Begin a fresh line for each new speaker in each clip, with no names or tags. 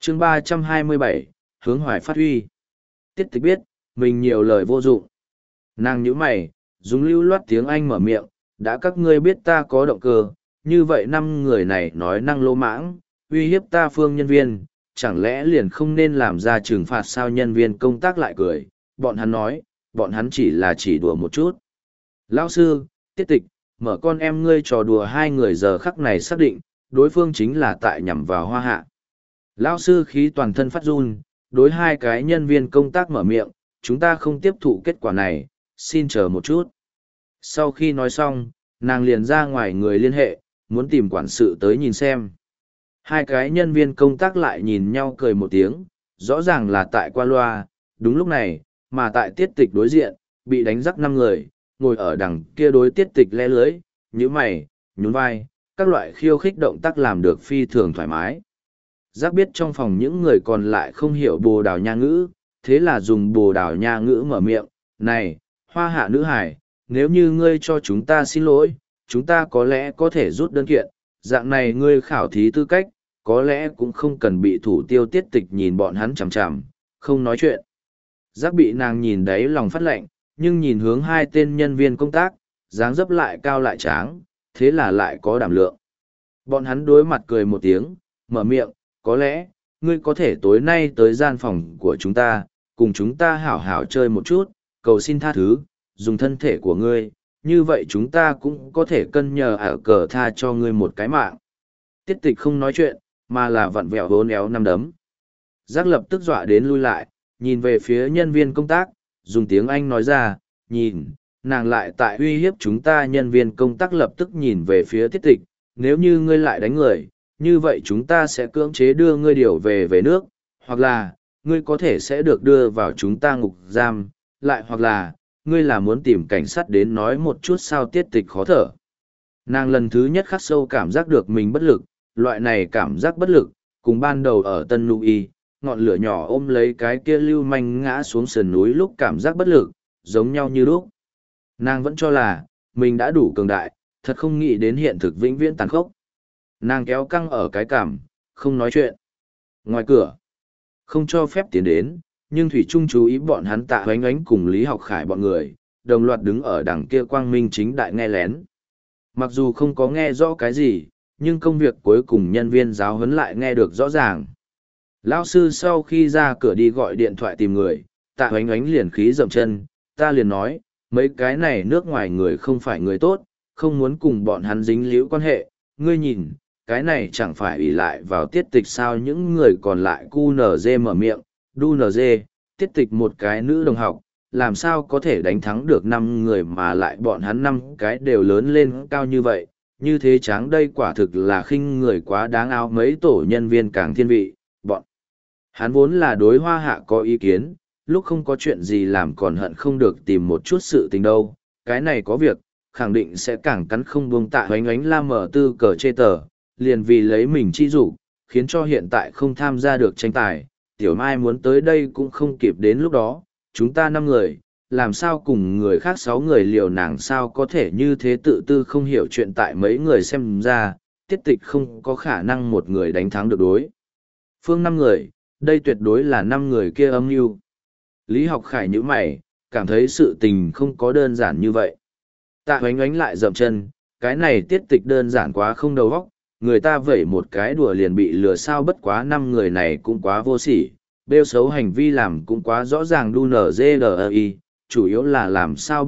chương 327, hướng hoài phát huy. Tiết tịch biết, mình nhiều lời vô dụng. Nàng nhíu mày, dùng lưu loát tiếng Anh mở miệng, đã các ngươi biết ta có động cơ, như vậy năm người này nói năng lô mãng, uy hiếp ta phương nhân viên, chẳng lẽ liền không nên làm ra trừng phạt sao? Nhân viên công tác lại cười, bọn hắn nói, bọn hắn chỉ đùa một chút. Lão sư, Tiết tịch, mở con em ngươi trò đùa hai người giờ khắc này xác định, đối phương chính là tại nhằm vào Hoa Hạ. Lão sư khí toàn thân phát run, đối hai cái nhân viên công tác mở miệng, chúng ta không tiếp thụ kết quả này, xin chờ một chút. Sau khi nói xong, nàng liền ra ngoài người liên hệ, muốn tìm quản sự tới nhìn xem. Hai cái nhân viên công tác lại nhìn nhau cười một tiếng, rõ ràng là tại qua loa. Đúng lúc này, mà tại Tiết tịch đối diện, bị đánh rắc 5 người, ngồi ở đằng kia đối Tiết tịch le lưới, nhíu mày, nhún vai, các loại khiêu khích động tác làm được phi thường thoải mái. Giác biết trong phòng những người còn lại không hiểu Bồ Đào Nha ngữ, thế là dùng Bồ Đào Nha ngữ mở miệng, này, Hoa Hạ nữ hải, nếu như ngươi cho chúng ta xin lỗi, chúng ta có lẽ có thể rút đơn kiện, dạng này ngươi khảo thí tư cách, có lẽ cũng không cần bị thủ tiêu. Tiết tịch nhìn bọn hắn chằm chằm, không nói chuyện. Giác bị nàng nhìn đấy lòng phát lạnh, nhưng nhìn hướng hai tên nhân viên công tác, dáng dấp lại cao lại tráng, thế là lại có đảm lượng. Bọn hắn đối mặt cười một tiếng, mở miệng, có lẽ, ngươi có thể tối nay tới gian phòng của chúng ta, cùng chúng ta hảo hảo chơi một chút, cầu xin tha thứ, dùng thân thể của ngươi, như vậy chúng ta cũng có thể cân nhờ ở cờ tha cho ngươi một cái mạng. Tiết tịch không nói chuyện, mà là vặn vẹo hốn éo năm đấm. Giác lập tức dọa đến lui lại, nhìn về phía nhân viên công tác, dùng tiếng Anh nói ra, nhìn, nàng lại tại uy hiếp chúng ta. Nhân viên công tác lập tức nhìn về phía Tiết tịch, nếu như ngươi lại đánh người, như vậy chúng ta sẽ cưỡng chế đưa ngươi điều về nước, hoặc là, ngươi có thể sẽ được đưa vào chúng ta ngục giam, lại hoặc là, ngươi là muốn tìm cảnh sát đến nói một chút sao? Tiết tịch khó thở. Nàng lần thứ nhất khắc sâu cảm giác được mình bất lực, loại này cảm giác bất lực, cùng ban đầu ở Tân Nụ Y, ngọn lửa nhỏ ôm lấy cái kia lưu manh ngã xuống sườn núi lúc cảm giác bất lực, giống nhau như lúc. Nàng vẫn cho là, mình đã đủ cường đại, thật không nghĩ đến hiện thực vĩnh viễn tàn khốc. Nàng kéo căng ở cái cảm, không nói chuyện. Ngoài cửa, không cho phép tiến đến, nhưng Thủy Trung chú ý bọn hắn Tạ Hoánh Ánh cùng Lý Học Khải bọn người, đồng loạt đứng ở đằng kia quang minh chính đại nghe lén. Mặc dù không có nghe rõ cái gì, nhưng công việc cuối cùng nhân viên giáo huấn lại nghe được rõ ràng. Lão sư sau khi ra cửa đi gọi điện thoại tìm người, Tạ Hoánh Ánh liền khí dậm chân, ta liền nói, mấy cái này nước ngoài người không phải người tốt, không muốn cùng bọn hắn dính líu quan hệ, ngươi nhìn, cái này chẳng phải ỷ lại vào Tiết tịch sao? Những người còn lại QNZ mở miệng, đu NG, Tiết tịch một cái nữ đồng học, làm sao có thể đánh thắng được 5 người mà lại bọn hắn 5 cái đều lớn lên cao như vậy, như thế tráng đây quả thực là khinh người quá đáng. Áo mấy tổ nhân viên càng thiên vị, bọn hắn vốn là đối Hoa Hạ có ý kiến, lúc không có chuyện gì làm còn hận không được tìm một chút sự tình đâu, cái này có việc, khẳng định sẽ càng cắn không buông. Tạ Hoánh Ánh la mở tư cờ chê tờ, liền vì lấy mình chi dụ, khiến cho hiện tại không tham gia được tranh tài. Tiểu Mai muốn tới đây cũng không kịp, đến lúc đó, chúng ta 5 người, làm sao cùng người khác 6 người liều? Nàng sao có thể như thế tự tư không hiểu chuyện? Tại mấy người xem ra, Tiết tịch không có khả năng một người đánh thắng được đối phương 5 người, đây tuyệt đối là 5 người kia âm mưu. Lý Học Khải nhíu mày, cảm thấy sự tình không có đơn giản như vậy. Tạ Hoánh Ánh lại dậm chân, cái này Tiết tịch đơn giản quá không đầu óc, người ta vẩy một cái đùa liền bị lừa sao? Bất quá 5 người này cũng quá vô sỉ, bêu xấu hành vi làm cũng quá rõ ràng. Đu NGLI, chủ yếu là làm sao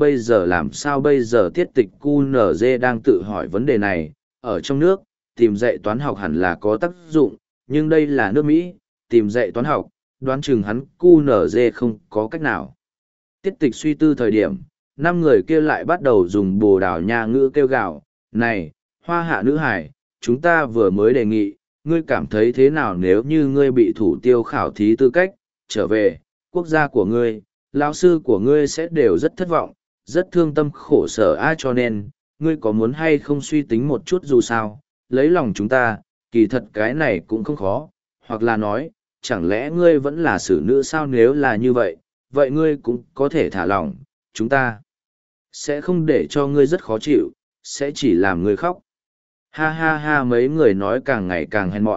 bây giờ? Tiết tịch QNZ đang tự hỏi vấn đề này, ở trong nước, tìm dạy toán học hẳn là có tác dụng, nhưng đây là nước Mỹ, tìm dạy toán học, đoán chừng hắn QNZ không có cách nào. Tiết tịch suy tư thời điểm, 5 người kia lại bắt đầu dùng Bồ Đào Nha ngữ kêu gào, này, Hoa Hạ nữ hải, chúng ta vừa mới đề nghị, ngươi cảm thấy thế nào nếu như ngươi bị thủ tiêu khảo thí tư cách, trở về, quốc gia của ngươi, lão sư của ngươi sẽ đều rất thất vọng, rất thương tâm khổ sở ai, cho nên, ngươi có muốn hay không suy tính một chút? Dù sao, lấy lòng chúng ta, kỳ thật cái này cũng không khó, hoặc là nói, chẳng lẽ ngươi vẫn là xử nữ sao? Nếu là như vậy, vậy ngươi cũng có thể thả lỏng, chúng ta sẽ không để cho ngươi rất khó chịu, sẽ chỉ làm ngươi khóc. Ha ha ha, mấy người nói càng ngày càng hèn mọn,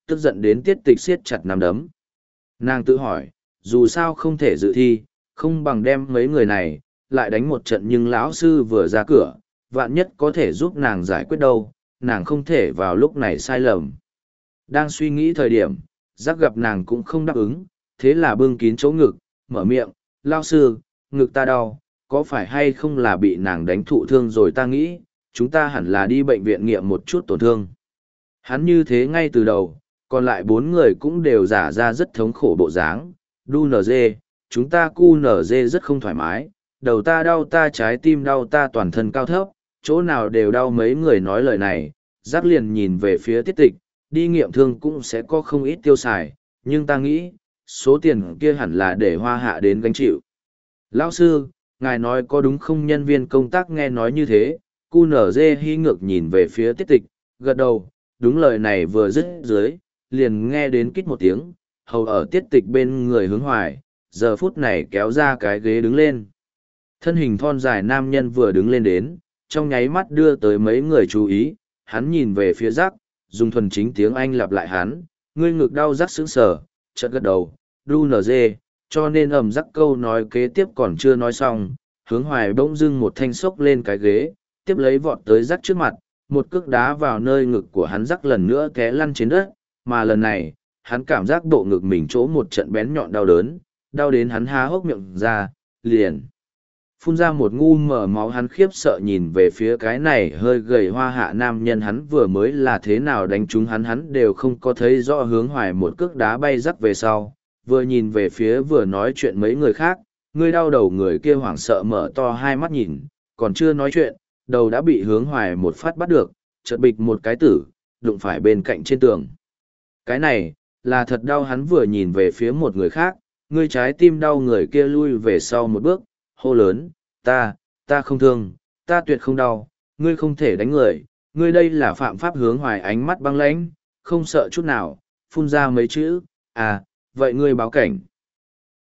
tức giận đến tiết tịch siết chặt nắm đấm. Nàng tự hỏi, dù sao không thể dự thi, không bằng đem mấy người này, lại đánh một trận nhưng lão sư vừa ra cửa, vạn nhất có thể giúp nàng giải quyết đâu, nàng không thể vào lúc này sai lầm. Đang suy nghĩ thời điểm, giác gặp nàng cũng không đáp ứng, thế là bưng kín chỗ ngực, mở miệng, lao sư, ngực ta đau, có phải hay không là bị nàng đánh thụ thương rồi ta nghĩ, chúng ta hẳn là đi bệnh viện nghiệm một chút tổn thương. Hắn như thế ngay từ đầu, còn lại 4 người cũng đều giả ra rất thống khổ bộ dáng, đu nở dê, chúng ta cu nở dê rất không thoải mái, đầu ta đau ta trái tim đau ta toàn thân cao thấp, chỗ nào đều đau mấy người nói lời này, giác liền nhìn về phía tiết tịch, đi nghiệm thương cũng sẽ có không ít tiêu xài, nhưng ta nghĩ, số tiền kia hẳn là để hoa hạ đến gánh chịu. Lão sư, ngài nói có đúng không? Nhân viên công tác nghe nói như thế, cu nở dê hy ngược nhìn về phía tiết tịch, gật đầu, đúng lời này vừa dứt dưới, liền nghe đến kít một tiếng, hầu ở tiết tịch bên người Hướng Hoài, giờ phút này kéo ra cái ghế đứng lên. Thân hình thon dài nam nhân vừa đứng lên đến, trong nháy mắt đưa tới mấy người chú ý, hắn nhìn về phía Giác, dùng thuần chính tiếng Anh lặp lại hắn, ngươi ngực đau Giác sững sờ, chợt gật đầu, đu nở dê, cho nên ầm Giác câu nói kế tiếp còn chưa nói xong, Hướng Hoài bỗng dưng một thanh sốc lên cái ghế, tiếp lấy vọt tới Giác trước mặt, một cước đá vào nơi ngực của hắn. Giác lần nữa té lăn trên đất, mà lần này, hắn cảm giác bộ ngực mình chỗ một trận bén nhọn đau đớn, đau đến hắn há hốc miệng ra, liền phun ra một ngu mở máu. Hắn khiếp sợ nhìn về phía cái này hơi gầy hoa hạ nam nhân, hắn vừa mới là thế nào đánh trúng hắn đều không có thấy rõ. Hướng Hoài một cước đá bay Giác về sau, vừa nhìn về phía vừa nói chuyện mấy người khác, người đau đầu người kia hoảng sợ mở to hai mắt nhìn, còn chưa nói chuyện, đầu đã bị Hướng Hoài một phát bắt được, chợt bịch một cái tử, đụng phải bên cạnh trên tường. Cái này, là thật đau. Hắn vừa nhìn về phía một người khác, người trái tim đau người kia lui về sau một bước, hô lớn, ta không thương, ta tuyệt không đau, ngươi không thể đánh người, ngươi đây là phạm pháp. Hướng Hoài ánh mắt băng lãnh, không sợ chút nào, phun ra mấy chữ, vậy ngươi báo cảnh.